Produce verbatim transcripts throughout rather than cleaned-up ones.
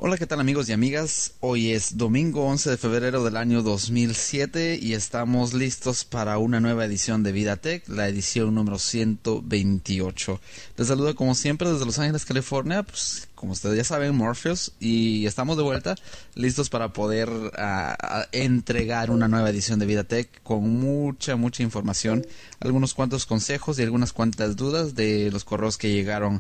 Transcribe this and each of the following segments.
Hola, ¿qué tal amigos y amigas? Hoy es domingo once de febrero del año dos mil siete y estamos listos para una nueva edición de VidaTech, la edición número ciento veintiocho. Les saludo como siempre desde Los Ángeles, California, pues como ustedes ya saben, Morpheus, y estamos de vuelta listos para poder uh, uh, entregar una nueva edición de VidaTech con mucha, mucha información, algunos cuantos consejos y algunas cuantas dudas de los correos que llegaron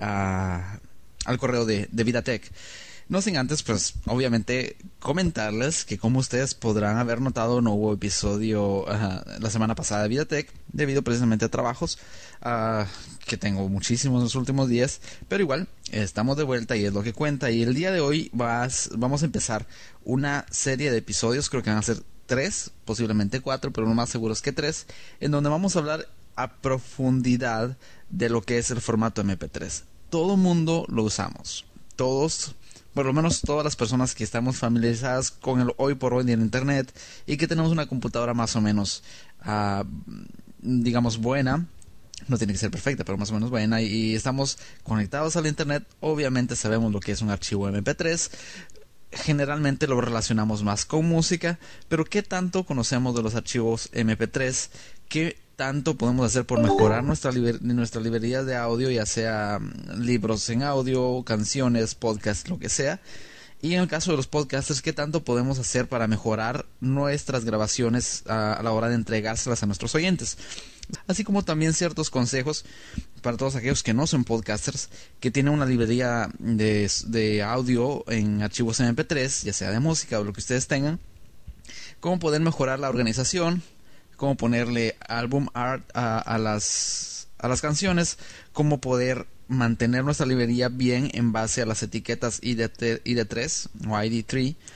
uh, al correo de, de VidaTech. No sin antes, pues, obviamente, comentarles que como ustedes podrán haber notado, no hubo episodio uh, la semana pasada de VidaTech, debido precisamente a trabajos uh, que tengo muchísimos en los últimos días, pero igual, estamos de vuelta y es lo que cuenta. Y el día de hoy vas, vamos a empezar una serie de episodios, creo que van a ser tres, posiblemente cuatro, pero lo más seguro es que tres, en donde vamos a hablar a profundidad de lo que es el formato eme pe tres. Todo mundo lo usamos, todos, por lo menos todas las personas que estamos familiarizadas con el hoy por hoy del internet y que tenemos una computadora más o menos, uh, digamos, buena. No tiene que ser perfecta, pero más o menos buena, y estamos conectados al internet. Obviamente sabemos lo que es un archivo eme pe tres. Generalmente lo relacionamos más con música, pero ¿qué tanto conocemos de los archivos eme pe tres? ¿Qué tanto podemos hacer por mejorar nuestra, liber- nuestra librería de audio, ya sea um, libros en audio, canciones, podcasts, lo que sea? Y en el caso de los podcasters, ¿qué tanto podemos hacer para mejorar nuestras grabaciones uh, a la hora de entregárselas a nuestros oyentes? Así como también ciertos consejos para todos aquellos que no son podcasters, que tienen una librería de, de audio en archivos eme pe tres, ya sea de música o lo que ustedes tengan, cómo poder mejorar la organización, cómo ponerle album art a, a las a las canciones, cómo poder mantener nuestra librería bien en base a las etiquetas I D tres o I D tres,